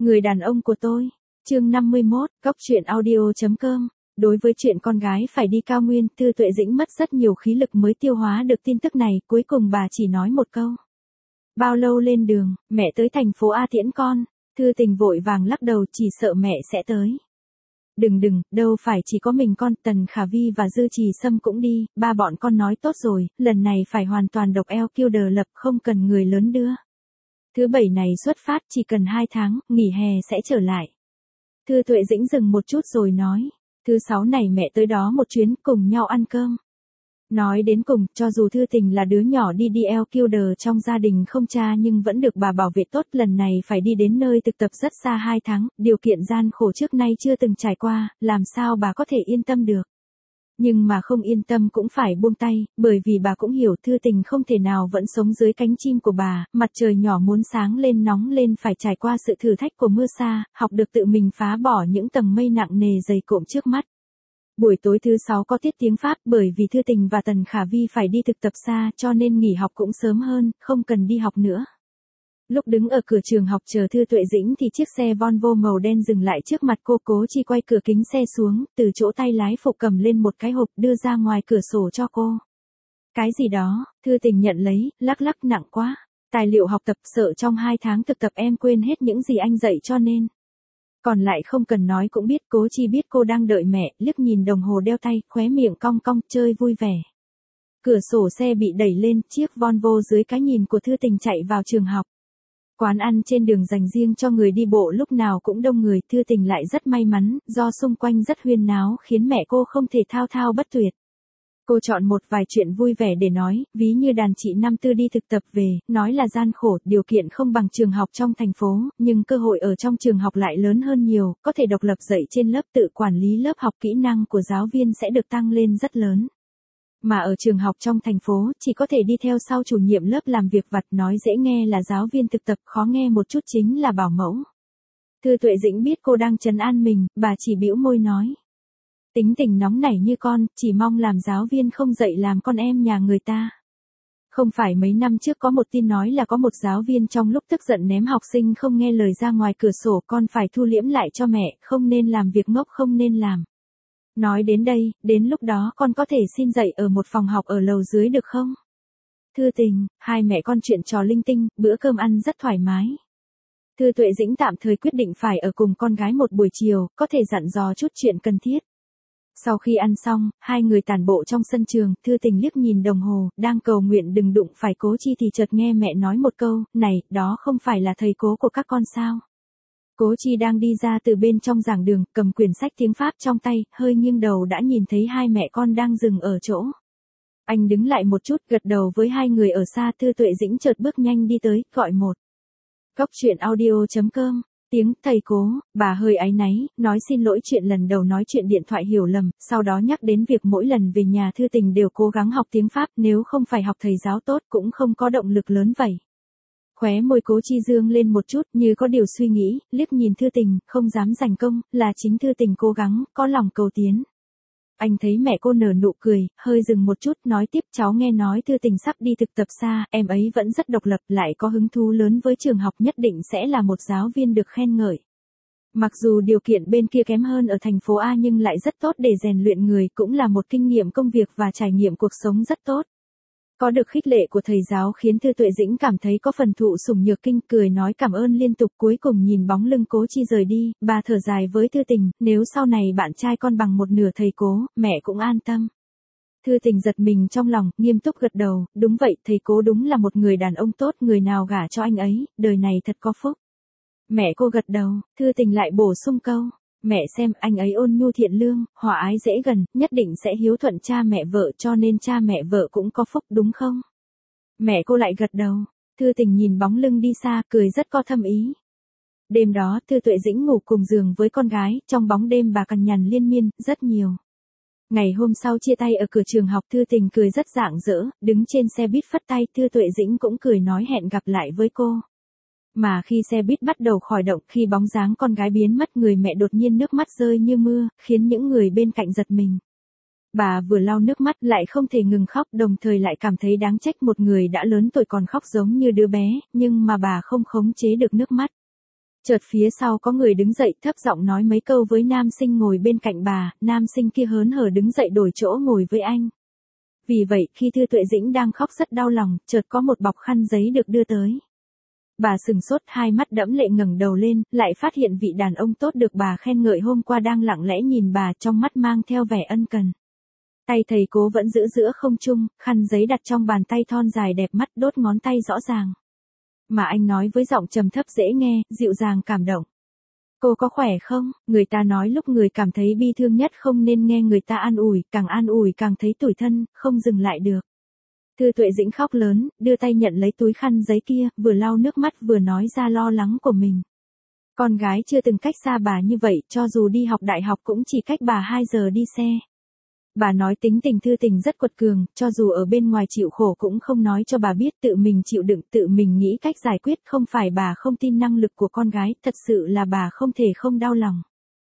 Người đàn ông của tôi. Chương 51, Góc truyện audio.com. Đối với chuyện con gái phải đi cao nguyên, Thư Tuệ Dĩnh mất rất nhiều khí lực mới tiêu hóa được tin tức này, cuối cùng bà chỉ nói một câu. Bao lâu lên đường, mẹ tới thành phố A tiễn con. Thư Tình vội vàng lắc đầu, chỉ sợ mẹ sẽ tới. Đừng, đâu phải chỉ có mình con, Tần Khả Vi và Dư Trì Sâm cũng đi, ba bọn con nói tốt rồi, lần này phải hoàn toàn độc eo kiêu đờ lập, không cần người lớn đưa. Thứ bảy này xuất phát, chỉ cần 2 tháng, nghỉ hè sẽ trở lại. Thư Tuệ Dĩnh dừng một chút rồi nói, thứ 6 này mẹ tới đó một chuyến, cùng nhau ăn cơm. Nói đến cùng, cho dù Thư Tình là đứa nhỏ đi DLQD trong gia đình không cha nhưng vẫn được bà bảo vệ tốt, lần này phải đi đến nơi thực tập rất xa 2 tháng, điều kiện gian khổ trước nay chưa từng trải qua, làm sao bà có thể yên tâm được. Nhưng mà không yên tâm cũng phải buông tay, bởi vì bà cũng hiểu Thư Tình không thể nào vẫn sống dưới cánh chim của bà, mặt trời nhỏ muốn sáng lên nóng lên phải trải qua sự thử thách của mưa sa, học được tự mình phá bỏ những tầng mây nặng nề dày cộm trước mắt. Buổi tối thứ 6 có tiết tiếng Pháp, bởi vì Thư Tình và Tần Khả Vi phải đi thực tập xa cho nên nghỉ học cũng sớm hơn, không cần đi học nữa. Lúc đứng ở cửa trường học chờ Thư Tuệ Dĩnh thì chiếc xe Volvo màu đen dừng lại trước mặt cô, Cố Chi quay cửa kính xe xuống, từ chỗ tay lái phụ cầm lên một cái hộp đưa ra ngoài cửa sổ cho cô. Cái gì đó, Thư Tình nhận lấy, lắc nặng quá. Tài liệu học tập, sợ trong 2 tháng thực tập em quên hết những gì anh dạy cho nên. Còn lại không cần nói cũng biết. Cố Chi biết cô đang đợi mẹ, liếc nhìn đồng hồ đeo tay, khóe miệng cong cong, chơi vui vẻ. Cửa sổ xe bị đẩy lên, chiếc Volvo dưới cái nhìn của Thư Tình chạy vào trường học. Quán ăn trên đường dành riêng cho người đi bộ lúc nào cũng đông người, Thư Tình lại rất may mắn, do xung quanh rất huyên náo khiến mẹ cô không thể thao thao bất tuyệt. Cô chọn một vài chuyện vui vẻ để nói, ví như đàn chị năm tư đi thực tập về, nói là gian khổ, điều kiện không bằng trường học trong thành phố, nhưng cơ hội ở trong trường học lại lớn hơn nhiều, có thể độc lập dạy trên lớp, tự quản lý lớp học, kỹ năng của giáo viên sẽ được tăng lên rất lớn. Mà ở trường học trong thành phố, chỉ có thể đi theo sau chủ nhiệm lớp làm việc vặt, nói dễ nghe là giáo viên thực tập, khó nghe một chút chính là bảo mẫu. Thư Tuệ Dĩnh biết cô đang trấn an mình, bà chỉ bĩu môi nói. Tính tình nóng nảy như con, chỉ mong làm giáo viên không dạy làm con em nhà người ta. Không phải mấy năm trước có một tin nói là có một giáo viên trong lúc tức giận ném học sinh không nghe lời ra ngoài cửa sổ, con phải thu liễm lại cho mẹ, không nên làm việc ngốc không nên làm. Nói đến đây, đến lúc đó con có thể xin dạy ở một phòng học ở lầu dưới được không? Thư Tình, hai mẹ con chuyện trò linh tinh, bữa cơm ăn rất thoải mái. Thư Tuệ Dĩnh tạm thời quyết định phải ở cùng con gái một buổi chiều, có thể dặn dò chút chuyện cần thiết. Sau khi ăn xong, hai người tản bộ trong sân trường, Thư Tình liếc nhìn đồng hồ, đang cầu nguyện đừng đụng phải Cố Chi thì chợt nghe mẹ nói một câu, này, đó không phải là thầy Cố của các con sao? Cố Chi đang đi ra từ bên trong giảng đường, cầm quyển sách tiếng Pháp trong tay, hơi nghiêng đầu đã nhìn thấy hai mẹ con đang dừng ở chỗ. Anh đứng lại một chút, gật đầu với hai người ở xa. Thư Tuệ Dĩnh chợt bước nhanh đi tới, gọi một. Góc truyện audio.com. Tiếng thầy Cố, bà hơi áy náy, nói xin lỗi chuyện lần đầu nói chuyện điện thoại hiểu lầm, sau đó nhắc đến việc mỗi lần về nhà Thư Tình đều cố gắng học tiếng Pháp, nếu không phải học thầy giáo tốt cũng không có động lực lớn vậy. Khóe môi Cố Chi dương lên một chút như có điều suy nghĩ, liếc nhìn Thư Tình, không dám giành công, là chính Thư Tình cố gắng, có lòng cầu tiến. Anh thấy mẹ cô nở nụ cười, hơi dừng một chút, nói tiếp, cháu nghe nói Thư Tình sắp đi thực tập xa, em ấy vẫn rất độc lập, lại có hứng thú lớn với trường học, nhất định sẽ là một giáo viên được khen ngợi. Mặc dù điều kiện bên kia kém hơn ở thành phố A nhưng lại rất tốt để rèn luyện người, cũng là một kinh nghiệm công việc và trải nghiệm cuộc sống rất tốt. Có được khích lệ của thầy giáo khiến Thư Tuệ Dĩnh cảm thấy có phần thụ sủng nhược kinh, cười nói cảm ơn liên tục, cuối cùng nhìn bóng lưng Cố Chi rời đi, bà thở dài với Thư Tình, nếu sau này bạn trai con bằng một nửa thầy Cố, mẹ cũng an tâm. Thư Tình giật mình trong lòng, nghiêm túc gật đầu, đúng vậy, thầy Cố đúng là một người đàn ông tốt, người nào gả cho anh ấy, đời này thật có phúc. Mẹ cô gật đầu, Thư Tình lại bổ sung câu. Mẹ xem, anh ấy ôn nhu thiện lương, hòa ái dễ gần, nhất định sẽ hiếu thuận cha mẹ vợ, cho nên cha mẹ vợ cũng có phúc đúng không? Mẹ cô lại gật đầu. Thư Tình nhìn bóng lưng đi xa, cười rất có thâm ý. Đêm đó, Thư Tuệ Dĩnh ngủ cùng giường với con gái, trong bóng đêm bà cằn nhằn liên miên, rất nhiều. Ngày hôm sau chia tay ở cửa trường học, Thư Tình cười rất rạng rỡ, đứng trên xe buýt phất tay, Thư Tuệ Dĩnh cũng cười nói hẹn gặp lại với cô. Mà khi xe buýt bắt đầu khởi động, khi bóng dáng con gái biến mất, người mẹ đột nhiên nước mắt rơi như mưa, khiến những người bên cạnh giật mình. Bà vừa lau nước mắt lại không thể ngừng khóc, đồng thời lại cảm thấy đáng trách một người đã lớn tuổi còn khóc giống như đứa bé, nhưng mà bà không khống chế được nước mắt. Chợt phía sau có người đứng dậy thấp giọng nói mấy câu với nam sinh ngồi bên cạnh bà, nam sinh kia hớn hở đứng dậy đổi chỗ ngồi với anh. Vì vậy khi Thư Tuệ Dĩnh đang khóc rất đau lòng, chợt có một bọc khăn giấy được đưa tới. Bà sừng sốt, hai mắt đẫm lệ ngẩng đầu lên, lại phát hiện vị đàn ông tốt được bà khen ngợi hôm qua đang lặng lẽ nhìn bà, trong mắt mang theo vẻ ân cần. Tay thầy Cố vẫn giữ giữa không trung, khăn giấy đặt trong bàn tay thon dài đẹp mắt, đốt ngón tay rõ ràng. Mà anh nói với giọng trầm thấp dễ nghe, dịu dàng cảm động. Cô có khỏe không? Người ta nói lúc người cảm thấy bi thương nhất không nên nghe người ta an ủi càng thấy tủi thân, không dừng lại được. Thư Tuệ Dĩnh khóc lớn, đưa tay nhận lấy túi khăn giấy kia, vừa lau nước mắt vừa nói ra lo lắng của mình. Con gái chưa từng cách xa bà như vậy, cho dù đi học đại học cũng chỉ cách bà 2 giờ đi xe. Bà nói tính tình Thư Tình rất quật cường, cho dù ở bên ngoài chịu khổ cũng không nói cho bà biết, tự mình chịu đựng, tự mình nghĩ cách giải quyết, không phải bà không tin năng lực của con gái, thật sự là bà không thể không đau lòng.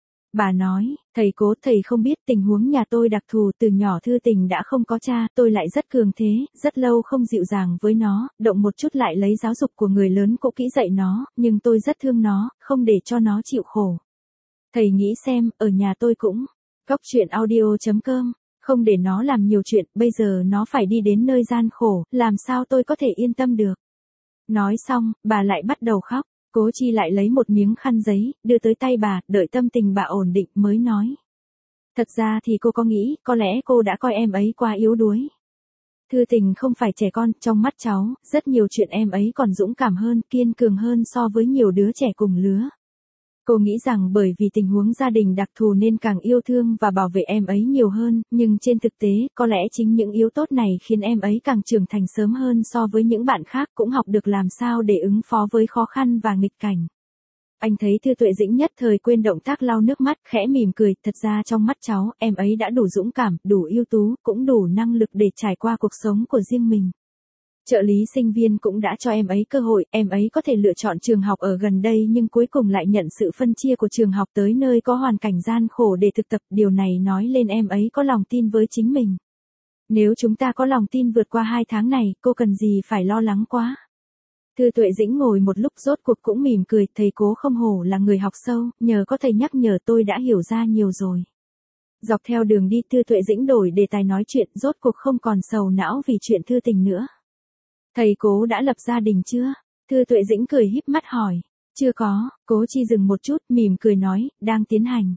Bà nói, thầy Cố, thầy không biết tình huống nhà tôi đặc thù, từ nhỏ Thư Tình đã không có cha, tôi lại rất cường thế, rất lâu không dịu dàng với nó, động một chút lại lấy giáo dục của người lớn cũ kỹ dạy nó, nhưng tôi rất thương nó, không để cho nó chịu khổ. Thầy nghĩ xem, ở nhà tôi cũng, goctruyện.audio.com, không để nó làm nhiều chuyện, bây giờ nó phải đi đến nơi gian khổ, làm sao tôi có thể yên tâm được. Nói xong, bà lại bắt đầu khóc. Cố Chi lại lấy một miếng khăn giấy, đưa tới tay bà, đợi tâm tình bà ổn định mới nói. Thật ra thì cô có nghĩ, có lẽ cô đã coi em ấy quá yếu đuối. Thư Tình không phải trẻ con, trong mắt cháu, rất nhiều chuyện em ấy còn dũng cảm hơn, kiên cường hơn so với nhiều đứa trẻ cùng lứa. Cô nghĩ rằng bởi vì tình huống gia đình đặc thù nên càng yêu thương và bảo vệ em ấy nhiều hơn, nhưng trên thực tế, có lẽ chính những yếu tố này khiến em ấy càng trưởng thành sớm hơn so với những bạn khác, cũng học được làm sao để ứng phó với khó khăn và nghịch cảnh. Anh thấy Thư Tuệ Dĩnh nhất thời quên động tác lau nước mắt, khẽ mỉm cười, thật ra trong mắt cháu, em ấy đã đủ dũng cảm, đủ ưu tú, cũng đủ năng lực để trải qua cuộc sống của riêng mình. Trợ lý sinh viên cũng đã cho em ấy cơ hội, em ấy có thể lựa chọn trường học ở gần đây nhưng cuối cùng lại nhận sự phân chia của trường học tới nơi có hoàn cảnh gian khổ để thực tập, điều này nói lên em ấy có lòng tin với chính mình. Nếu chúng ta có lòng tin vượt qua 2 tháng này, cô cần gì phải lo lắng quá. Thư Tuệ Dĩnh ngồi một lúc rốt cuộc cũng mỉm cười, thầy Cố không hổ là người học sâu, nhờ có thầy nhắc nhở tôi đã hiểu ra nhiều rồi. Dọc theo đường đi Thư Tuệ Dĩnh đổi đề tài nói chuyện, rốt cuộc không còn sầu não vì chuyện Thư Tình nữa. Thầy Cố đã lập gia đình chưa? Thư Tuệ Dĩnh cười híp mắt hỏi. Chưa có, Cố Chi dừng một chút, mỉm cười nói, đang tiến hành.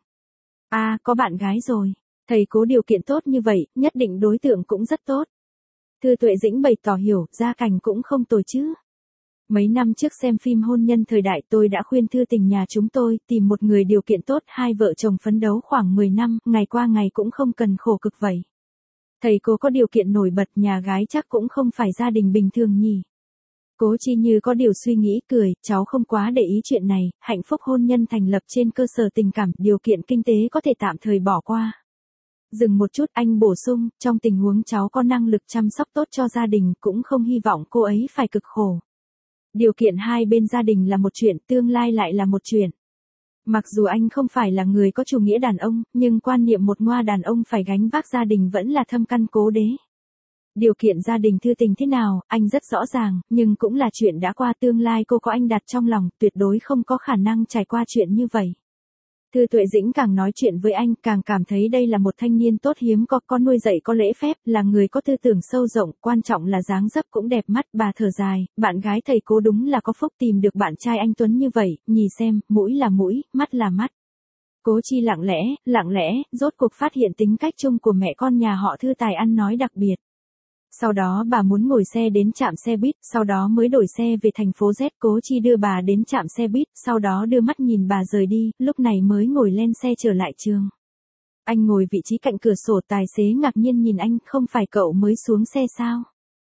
À, có bạn gái rồi. Thầy Cố điều kiện tốt như vậy, nhất định đối tượng cũng rất tốt. Thư Tuệ Dĩnh bày tỏ hiểu, gia cảnh cũng không tồi chứ. Mấy năm trước xem phim Hôn nhân thời đại tôi đã khuyên Thư Tình nhà chúng tôi tìm một người điều kiện tốt, hai vợ chồng phấn đấu khoảng 10 năm, ngày qua ngày cũng không cần khổ cực vậy. Thầy Cố có điều kiện nổi bật, nhà gái chắc cũng không phải gia đình bình thường nhỉ. Cố Chi như có điều suy nghĩ cười, cháu không quá để ý chuyện này, hạnh phúc hôn nhân thành lập trên cơ sở tình cảm, điều kiện kinh tế có thể tạm thời bỏ qua. Dừng một chút anh bổ sung, trong tình huống cháu có năng lực chăm sóc tốt cho gia đình, cũng không hy vọng cô ấy phải cực khổ. Điều kiện hai bên gia đình là một chuyện, tương lai lại là một chuyện. Mặc dù anh không phải là người có chủ nghĩa đàn ông, nhưng quan niệm một ngoa đàn ông phải gánh vác gia đình vẫn là thâm căn cố đế. Điều kiện gia đình Thư Tình thế nào, anh rất rõ ràng, nhưng cũng là chuyện đã qua, tương lai cô có anh đặt trong lòng, tuyệt đối không có khả năng trải qua chuyện như vậy. Thư Tuệ Dĩnh càng nói chuyện với anh, càng cảm thấy đây là một thanh niên tốt hiếm có nuôi dạy có lễ phép, là người có tư tưởng sâu rộng, quan trọng là dáng dấp cũng đẹp mắt, bà thở dài, bạn gái thầy Cố đúng là có phúc tìm được bạn trai anh tuấn như vậy, nhìn xem, mũi là mũi, mắt là mắt. Cố Chi lặng lẽ, rốt cuộc phát hiện tính cách chung của mẹ con nhà họ Thư tài ăn nói đặc biệt. Sau đó bà muốn ngồi xe đến trạm xe buýt, sau đó mới đổi xe về thành phố Z. Cố Chi đưa bà đến trạm xe buýt, sau đó đưa mắt nhìn bà rời đi, lúc này mới ngồi lên xe trở lại trường. Anh ngồi vị trí cạnh cửa sổ, tài xế ngạc nhiên nhìn anh, không phải cậu mới xuống xe sao?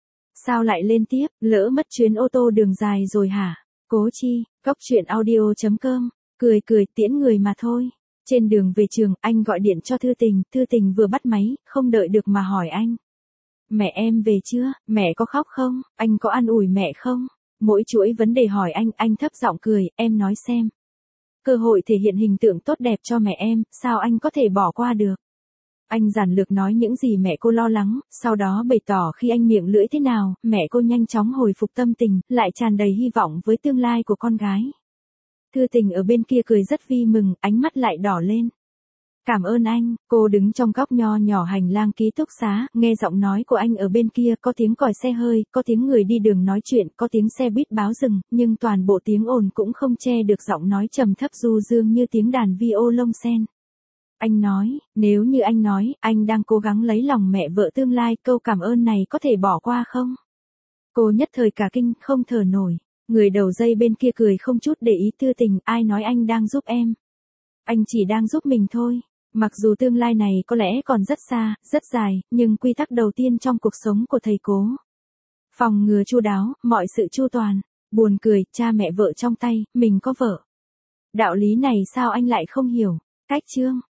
Sao lại lên tiếp, lỡ mất chuyến ô tô đường dài rồi hả? Cố Chi, goctruyện.audio.com, cười tiễn người mà thôi. Trên đường về trường, anh gọi điện cho Thư Tình vừa bắt máy, không đợi được mà hỏi anh. Mẹ em về chưa, mẹ có khóc không, anh có an ủi mẹ không? Mỗi chuỗi vấn đề hỏi anh thấp giọng cười, em nói xem. Cơ hội thể hiện hình tượng tốt đẹp cho mẹ em, sao anh có thể bỏ qua được? Anh giản lược nói những gì mẹ cô lo lắng, sau đó bày tỏ khi anh miệng lưỡi thế nào, mẹ cô nhanh chóng hồi phục tâm tình, lại tràn đầy hy vọng với tương lai của con gái. Thư Tình ở bên kia cười rất vi mừng, ánh mắt lại đỏ lên. Cảm ơn anh, cô đứng trong góc nho nhỏ hành lang ký túc xá, nghe giọng nói của anh ở bên kia, có tiếng còi xe hơi, có tiếng người đi đường nói chuyện, có tiếng xe buýt báo dừng, nhưng toàn bộ tiếng ồn cũng không che được giọng nói trầm thấp du dương như tiếng đàn violon sen. Anh nói, nếu như anh nói, anh đang cố gắng lấy lòng mẹ vợ tương lai, câu cảm ơn này có thể bỏ qua không? Cô nhất thời cả kinh, không thở nổi. Người đầu dây bên kia cười không chút để ý. Thư Tình, ai nói anh đang giúp em? Anh chỉ đang giúp mình thôi. Mặc dù tương lai này có lẽ còn rất xa, rất dài, nhưng quy tắc đầu tiên trong cuộc sống của thầy cố. Phòng ngừa chu đáo, mọi sự chu toàn. Buồn cười, cha mẹ vợ trong tay, mình có vợ. Đạo lý này sao anh lại không hiểu? Cách chương